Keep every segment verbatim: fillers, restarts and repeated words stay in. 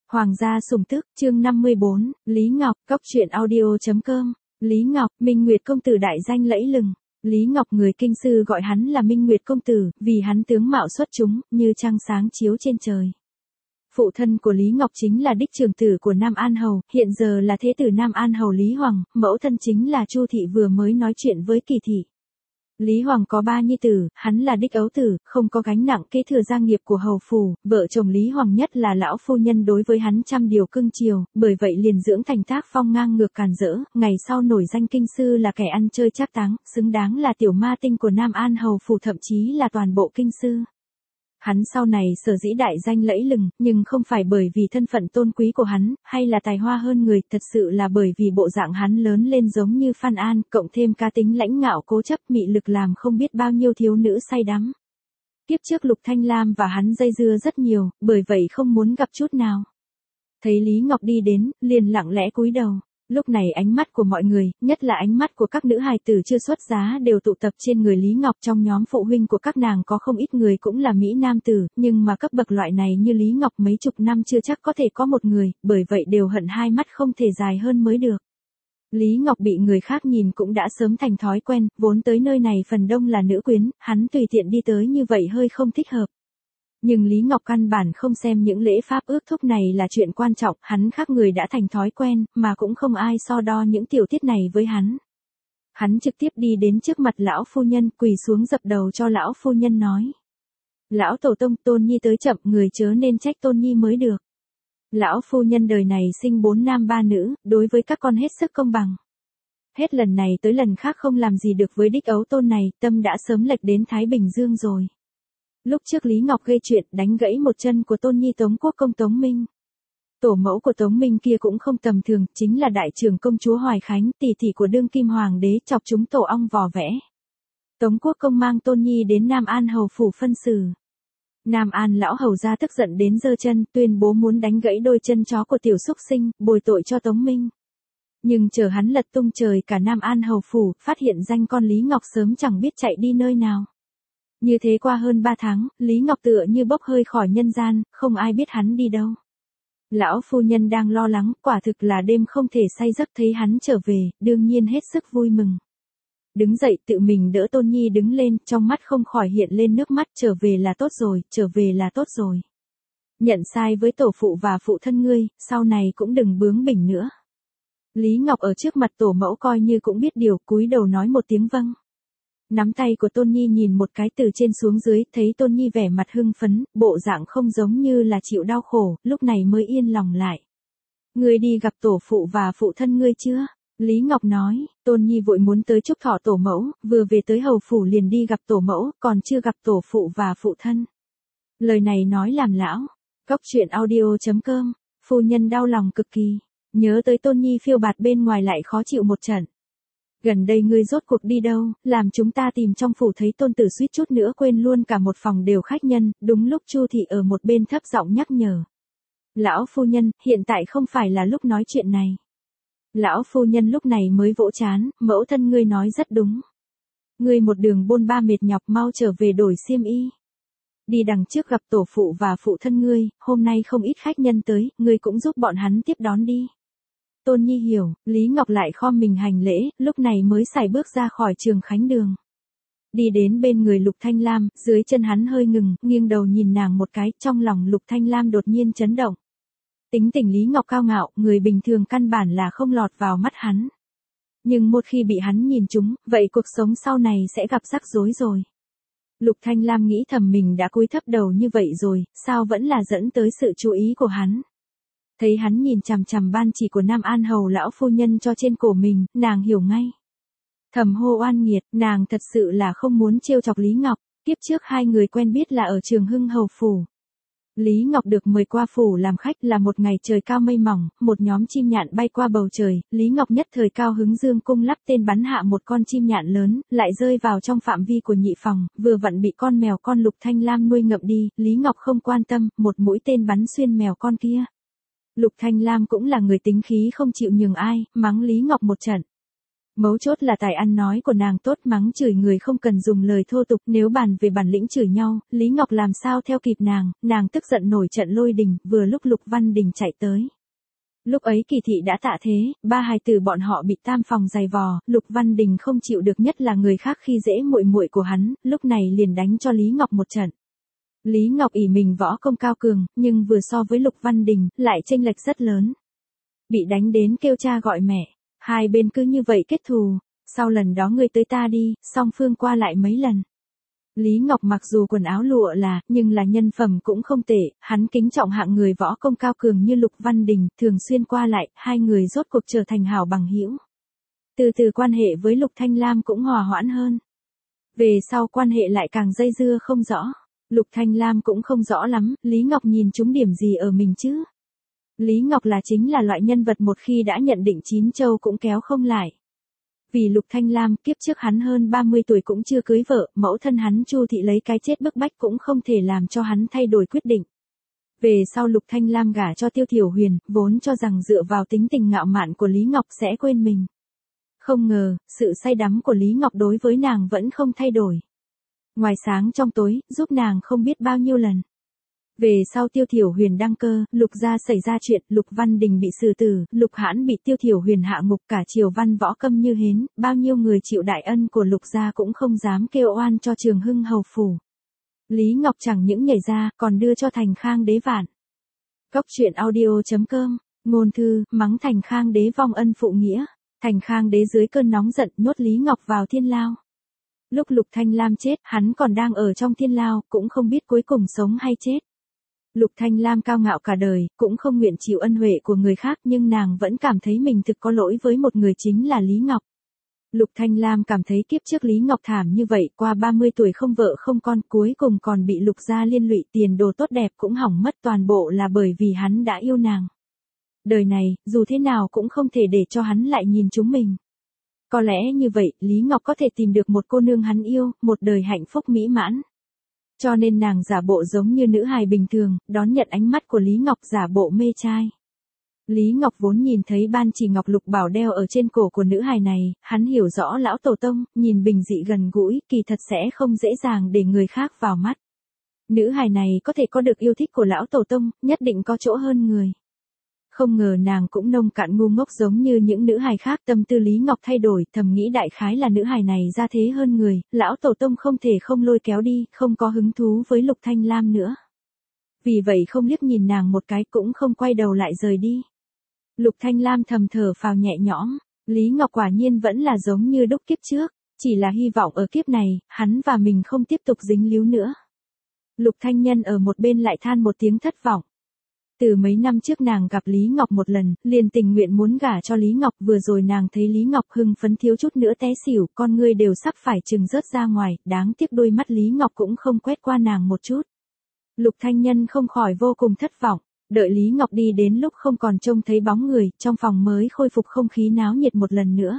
Hoàng gia sủng tức, chương năm mươi bốn, Lý Ngọc, cốc truyện audio chấm com. Lý Ngọc, Minh Nguyệt công tử đại danh lẫy lừng. Lý Ngọc người kinh sư gọi hắn là Minh Nguyệt công tử, vì hắn tướng mạo xuất chúng, như trăng sáng chiếu trên trời. Phụ thân của Lý Ngọc chính là đích trưởng tử của Nam An Hầu, hiện giờ là thế tử Nam An Hầu Lý Hoàng, mẫu thân chính là Chu thị vừa mới nói chuyện với Kỳ thị. Lý Hoàng có ba nhi tử, hắn là đích ấu tử, không có gánh nặng kế thừa gia nghiệp của hầu phủ, vợ chồng Lý Hoàng nhất là lão phu nhân đối với hắn trăm điều cưng chiều, bởi vậy liền dưỡng thành tác phong ngang ngược càn rỡ, ngày sau nổi danh kinh sư là kẻ ăn chơi trác táng, xứng đáng là tiểu ma tinh của Nam An Hầu phủ, thậm chí là toàn bộ kinh sư. Hắn sau này sở dĩ đại danh lẫy lừng, nhưng không phải bởi vì thân phận tôn quý của hắn, hay là tài hoa hơn người, thật sự là bởi vì bộ dạng hắn lớn lên giống như Phan An, cộng thêm cá tính lãnh ngạo cố chấp mị lực làm không biết bao nhiêu thiếu nữ say đắm. Kiếp trước Lục Thanh Lam và hắn dây dưa rất nhiều, bởi vậy không muốn gặp chút nào. Thấy Lý Ngọc đi đến, liền lặng lẽ cúi đầu. Lúc này ánh mắt của mọi người, nhất là ánh mắt của các nữ hài tử chưa xuất giá đều tụ tập trên người Lý Ngọc. Trong nhóm phụ huynh của các nàng có không ít người cũng là mỹ nam tử, nhưng mà cấp bậc loại này như Lý Ngọc mấy chục năm chưa chắc có thể có một người, bởi vậy đều hận hai mắt không thể dài hơn mới được. Lý Ngọc bị người khác nhìn cũng đã sớm thành thói quen, vốn tới nơi này phần đông là nữ quyến, hắn tùy tiện đi tới như vậy hơi không thích hợp. Nhưng Lý Ngọc căn bản không xem những lễ pháp ước thúc này là chuyện quan trọng, hắn khác người đã thành thói quen, mà cũng không ai so đo những tiểu tiết này với hắn. Hắn trực tiếp đi đến trước mặt lão phu nhân, quỳ xuống dập đầu cho lão phu nhân nói. Lão tổ tông, Tôn Nhi tới chậm, người chớ nên trách Tôn Nhi mới được. Lão phu nhân đời này sinh bốn nam ba nữ, đối với các con hết sức công bằng. Hết lần này tới lần khác không làm gì được với đích ấu tôn này, tâm đã sớm lệch đến Thái Bình Dương rồi. Lúc trước Lý Ngọc gây chuyện đánh gãy một chân của Tôn Nhi Tống Quốc công Tống Minh. Tổ mẫu của Tống Minh kia cũng không tầm thường, chính là đại trưởng công chúa Hoài Khánh, tỷ tỷ của đương kim hoàng đế, chọc chúng tổ ong vò vẽ. Tống Quốc công mang Tôn Nhi đến Nam An Hầu phủ phân xử. Nam An lão hầu ra tức giận đến giơ chân, tuyên bố muốn đánh gãy đôi chân chó của tiểu xúc sinh, bồi tội cho Tống Minh. Nhưng chờ hắn lật tung trời cả Nam An Hầu phủ, phát hiện danh con Lý Ngọc sớm chẳng biết chạy đi nơi nào. Như thế qua hơn ba tháng, Lý Ngọc tựa như bốc hơi khỏi nhân gian, không ai biết hắn đi đâu. Lão phu nhân đang lo lắng, quả thực là đêm không thể say giấc thấy hắn trở về, đương nhiên hết sức vui mừng. Đứng dậy tự mình đỡ Tôn Nhi đứng lên, trong mắt không khỏi hiện lên nước mắt, trở về là tốt rồi, trở về là tốt rồi. Nhận sai với tổ phụ và phụ thân ngươi, sau này cũng đừng bướng bỉnh nữa. Lý Ngọc ở trước mặt tổ mẫu coi như cũng biết điều, cúi đầu nói một tiếng vâng. Nắm tay của Tôn Nhi nhìn một cái từ trên xuống dưới, thấy Tôn Nhi vẻ mặt hưng phấn, bộ dạng không giống như là chịu đau khổ, lúc này mới yên lòng lại. Ngươi đi gặp tổ phụ và phụ thân ngươi chưa? Lý Ngọc nói, Tôn Nhi vội muốn tới chúc thọ tổ mẫu, vừa về tới hầu phủ liền đi gặp tổ mẫu, còn chưa gặp tổ phụ và phụ thân. Lời này nói làm lão. Cốc truyện audio chấm com, phu nhân đau lòng cực kỳ, nhớ tới Tôn Nhi phiêu bạt bên ngoài lại khó chịu một trận. Gần đây ngươi rốt cuộc đi đâu, làm chúng ta tìm trong phủ thấy tôn tử suýt chút nữa quên luôn cả một phòng đều khách nhân, đúng lúc Chu thị ở một bên thấp giọng nhắc nhở. Lão phu nhân, hiện tại không phải là lúc nói chuyện này. Lão phu nhân lúc này mới vỗ chán, mẫu thân ngươi nói rất đúng. Ngươi một đường bôn ba mệt nhọc mau trở về đổi xiêm y. Đi đằng trước gặp tổ phụ và phụ thân ngươi, hôm nay không ít khách nhân tới, ngươi cũng giúp bọn hắn tiếp đón đi. Tôn Nhi hiểu, Lý Ngọc lại khom mình hành lễ, lúc này mới sải bước ra khỏi Trường Khánh Đường. Đi đến bên người Lục Thanh Lam, dưới chân hắn hơi ngừng, nghiêng đầu nhìn nàng một cái, trong lòng Lục Thanh Lam đột nhiên chấn động. Tính tình Lý Ngọc cao ngạo, người bình thường căn bản là không lọt vào mắt hắn. Nhưng một khi bị hắn nhìn trúng, vậy cuộc sống sau này sẽ gặp rắc rối rồi. Lục Thanh Lam nghĩ thầm mình đã cúi thấp đầu như vậy rồi, sao vẫn là dẫn tới sự chú ý của hắn. Thấy hắn nhìn chằm chằm ban chỉ của Nam An Hầu lão phu nhân cho trên cổ mình, nàng hiểu ngay. Thầm hô oan nghiệt, nàng thật sự là không muốn trêu chọc Lý Ngọc, kiếp trước hai người quen biết là ở Trường Hưng Hầu phủ. Lý Ngọc được mời qua phủ làm khách là một ngày trời cao mây mỏng, một nhóm chim nhạn bay qua bầu trời, Lý Ngọc nhất thời cao hứng dương cung lắp tên bắn hạ một con chim nhạn lớn, lại rơi vào trong phạm vi của nhị phòng, vừa vặn bị con mèo con Lục Thanh Lam nuôi ngậm đi, Lý Ngọc không quan tâm, một mũi tên bắn xuyên mèo con kia. Lục Thanh Lam cũng là người tính khí không chịu nhường ai, mắng Lý Ngọc một trận. Mấu chốt là tài ăn nói của nàng tốt, mắng chửi người không cần dùng lời thô tục, nếu bàn về bản lĩnh chửi nhau, Lý Ngọc làm sao theo kịp nàng, nàng tức giận nổi trận lôi đình, vừa lúc Lục Văn Đình chạy tới. Lúc ấy Kỳ thị đã tạ thế, ba hài tử bọn họ bị tam phòng giày vò, Lục Văn Đình không chịu được, nhất là người khác khi dễ muội muội của hắn, lúc này liền đánh cho Lý Ngọc một trận. Lý Ngọc ỷ mình võ công cao cường, nhưng vừa so với Lục Văn Đình, lại chênh lệch rất lớn. Bị đánh đến kêu cha gọi mẹ, hai bên cứ như vậy kết thù, sau lần đó ngươi tới ta đi, song phương qua lại mấy lần. Lý Ngọc mặc dù quần áo lụa là, nhưng là nhân phẩm cũng không tệ, hắn kính trọng hạng người võ công cao cường như Lục Văn Đình, thường xuyên qua lại, hai người rốt cuộc trở thành hảo bằng hữu. Từ từ quan hệ với Lục Thanh Lam cũng hòa hoãn hơn. Về sau quan hệ lại càng dây dưa không rõ. Lục Thanh Lam cũng không rõ lắm, Lý Ngọc nhìn trúng điểm gì ở mình chứ. Lý Ngọc là chính là loại nhân vật một khi đã nhận định chín châu cũng kéo không lại. Vì Lục Thanh Lam, kiếp trước hắn hơn ba mươi tuổi cũng chưa cưới vợ, mẫu thân hắn Chu thị lấy cái chết bức bách cũng không thể làm cho hắn thay đổi quyết định. Về sau Lục Thanh Lam gả cho Tiêu Thiểu Huyền, vốn cho rằng dựa vào tính tình ngạo mạn của Lý Ngọc sẽ quên mình. Không ngờ, sự say đắm của Lý Ngọc đối với nàng vẫn không thay đổi. Ngoài sáng trong tối, giúp nàng không biết bao nhiêu lần. Về sau Tiêu Thiểu Huyền đăng cơ, Lục gia xảy ra chuyện, Lục Văn Đình bị xử tử, Lục Hãn bị Tiêu Thiểu Huyền hạ ngục, cả triều văn võ câm như hến, bao nhiêu người chịu đại ân của Lục gia cũng không dám kêu oan cho Trường Hưng hầu phủ. Lý Ngọc chẳng những nhảy ra, còn đưa cho Thành Khang đế vạn. Cốc truyện audio chấm com, ngôn thư, mắng Thành Khang đế vong ân phụ nghĩa. Thành Khang đế dưới cơn nóng giận nhốt Lý Ngọc vào thiên lao. Lúc Lục Thanh Lam chết, hắn còn đang ở trong thiên lao, cũng không biết cuối cùng sống hay chết. Lục Thanh Lam cao ngạo cả đời, cũng không nguyện chịu ân huệ của người khác, nhưng nàng vẫn cảm thấy mình thực có lỗi với một người, chính là Lý Ngọc. Lục Thanh Lam cảm thấy kiếp trước Lý Ngọc thảm như vậy, qua ba mươi tuổi không vợ không con, cuối cùng còn bị Lục gia liên lụy, tiền đồ tốt đẹp cũng hỏng mất, toàn bộ là bởi vì hắn đã yêu nàng. Đời này, dù thế nào cũng không thể để cho hắn lại nhìn chúng mình. Có lẽ như vậy, Lý Ngọc có thể tìm được một cô nương hắn yêu, một đời hạnh phúc mỹ mãn. Cho nên nàng giả bộ giống như nữ hài bình thường, đón nhận ánh mắt của Lý Ngọc, giả bộ mê trai. Lý Ngọc vốn nhìn thấy ban chỉ ngọc lục bảo đeo ở trên cổ của nữ hài này, hắn hiểu rõ lão tổ tông, nhìn bình dị gần gũi, kỳ thật sẽ không dễ dàng để người khác vào mắt. Nữ hài này có thể có được yêu thích của lão tổ tông, nhất định có chỗ hơn người. Không ngờ nàng cũng nông cạn ngu ngốc giống như những nữ hài khác, tâm tư Lý Ngọc thay đổi, thầm nghĩ đại khái là nữ hài này ra thế hơn người, lão tổ tông không thể không lôi kéo đi, không có hứng thú với Lục Thanh Lam nữa. Vì vậy không liếc nhìn nàng một cái, cũng không quay đầu lại rời đi. Lục Thanh Lam thầm thở phào nhẹ nhõm, Lý Ngọc quả nhiên vẫn là giống như đúc kiếp trước, chỉ là hy vọng ở kiếp này, hắn và mình không tiếp tục dính líu nữa. Lục Thanh Nhân ở một bên lại than một tiếng thất vọng. Từ mấy năm trước nàng gặp Lý Ngọc một lần, liền tình nguyện muốn gả cho Lý Ngọc, vừa rồi nàng thấy Lý Ngọc hưng phấn thiếu chút nữa té xỉu, con ngươi đều sắp phải trừng rớt ra ngoài, đáng tiếc đôi mắt Lý Ngọc cũng không quét qua nàng một chút. Lục Thanh Nhân không khỏi vô cùng thất vọng, đợi Lý Ngọc đi đến lúc không còn trông thấy bóng người, trong phòng mới khôi phục không khí náo nhiệt một lần nữa.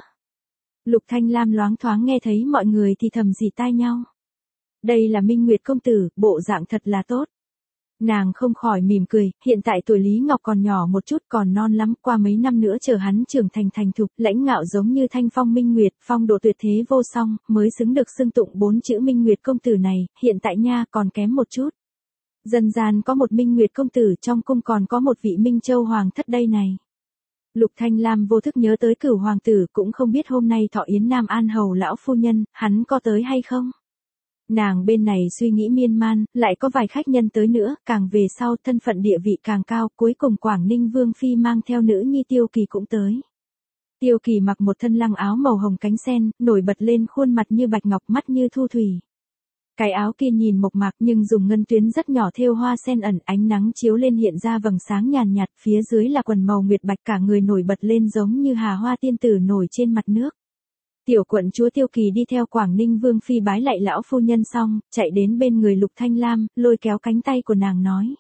Lục Thanh Lam loáng thoáng nghe thấy mọi người thì thầm rì tai nhau. Đây là Minh Nguyệt công tử, bộ dạng thật là tốt. Nàng không khỏi mỉm cười, hiện tại tuổi Lý Ngọc còn nhỏ một chút, còn non lắm, qua mấy năm nữa chờ hắn trưởng thành thành thục, lãnh ngạo giống như thanh phong minh nguyệt, phong độ tuyệt thế vô song, mới xứng được xưng tụng bốn chữ Minh Nguyệt công tử này, hiện tại nha còn kém một chút. Dân gian có một Minh Nguyệt công tử, trong cung còn có một vị Minh Châu hoàng thất đây này. Lục Thanh Lam vô thức nhớ tới Cửu hoàng tử, cũng không biết hôm nay thọ yến Nam An hầu lão phu nhân, hắn có tới hay không? Nàng bên này suy nghĩ miên man, lại có vài khách nhân tới nữa, càng về sau thân phận địa vị càng cao, cuối cùng Quảng Ninh Vương Phi mang theo nữ nhi Tiêu Kỳ cũng tới. Tiêu Kỳ mặc một thân lăng áo màu hồng cánh sen, nổi bật lên khuôn mặt như bạch ngọc, mắt như thu thủy. Cái áo kia nhìn mộc mạc nhưng dùng ngân tuyến rất nhỏ thêu hoa sen ẩn, ánh nắng chiếu lên hiện ra vầng sáng nhàn nhạt, phía dưới là quần màu nguyệt bạch, cả người nổi bật lên giống như hà hoa tiên tử nổi trên mặt nước. Tiểu quận chúa Tiêu Kỳ đi theo Quảng Ninh Vương Phi bái lạy lão phu nhân xong, chạy đến bên người Lục Thanh Lam, lôi kéo cánh tay của nàng nói.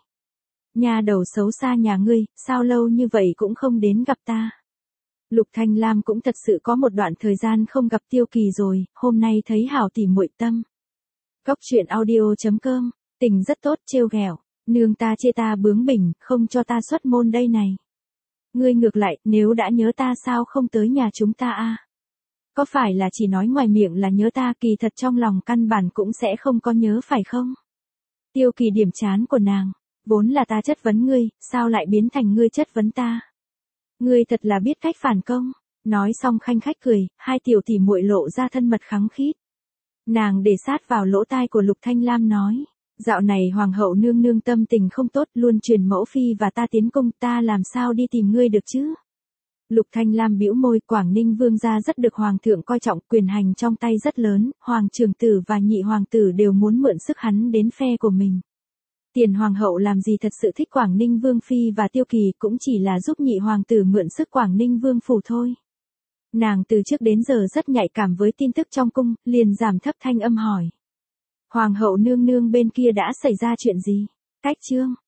Nhà đầu xấu xa nhà ngươi, sao lâu như vậy cũng không đến gặp ta. Lục Thanh Lam cũng thật sự có một đoạn thời gian không gặp Tiêu Kỳ rồi, hôm nay thấy hảo tỉ muội tâm. Cốc truyện audio chấm com, tình rất tốt, trêu ghẹo, nương ta chê ta bướng bỉnh, không cho ta xuất môn đây này. Ngươi ngược lại, nếu đã nhớ ta sao không tới nhà chúng ta a? Có phải là chỉ nói ngoài miệng là nhớ ta, kỳ thật trong lòng căn bản cũng sẽ không có nhớ phải không? Tiêu Kỳ điểm chán của nàng, vốn là ta chất vấn ngươi, sao lại biến thành ngươi chất vấn ta? Ngươi thật là biết cách phản công. Nói xong khanh khách cười, hai tiểu tỷ muội lộ ra thân mật khắng khít. Nàng để sát vào lỗ tai của Lục Thanh Lam nói, dạo này hoàng hậu nương nương tâm tình không tốt, luôn truyền mẫu phi và ta tiến cung, ta làm sao đi tìm ngươi được chứ? Lục Thanh Lam bĩu môi, Quảng Ninh vương gia rất được hoàng thượng coi trọng, quyền hành trong tay rất lớn, hoàng trưởng tử và nhị hoàng tử đều muốn mượn sức hắn đến phe của mình. Tiền hoàng hậu làm gì thật sự thích Quảng Ninh vương phi và Tiêu Kỳ, cũng chỉ là giúp nhị hoàng tử mượn sức Quảng Ninh vương phủ thôi. Nàng từ trước đến giờ rất nhạy cảm với tin tức trong cung, liền giảm thấp thanh âm hỏi. Hoàng hậu nương nương bên kia đã xảy ra chuyện gì? Cách chương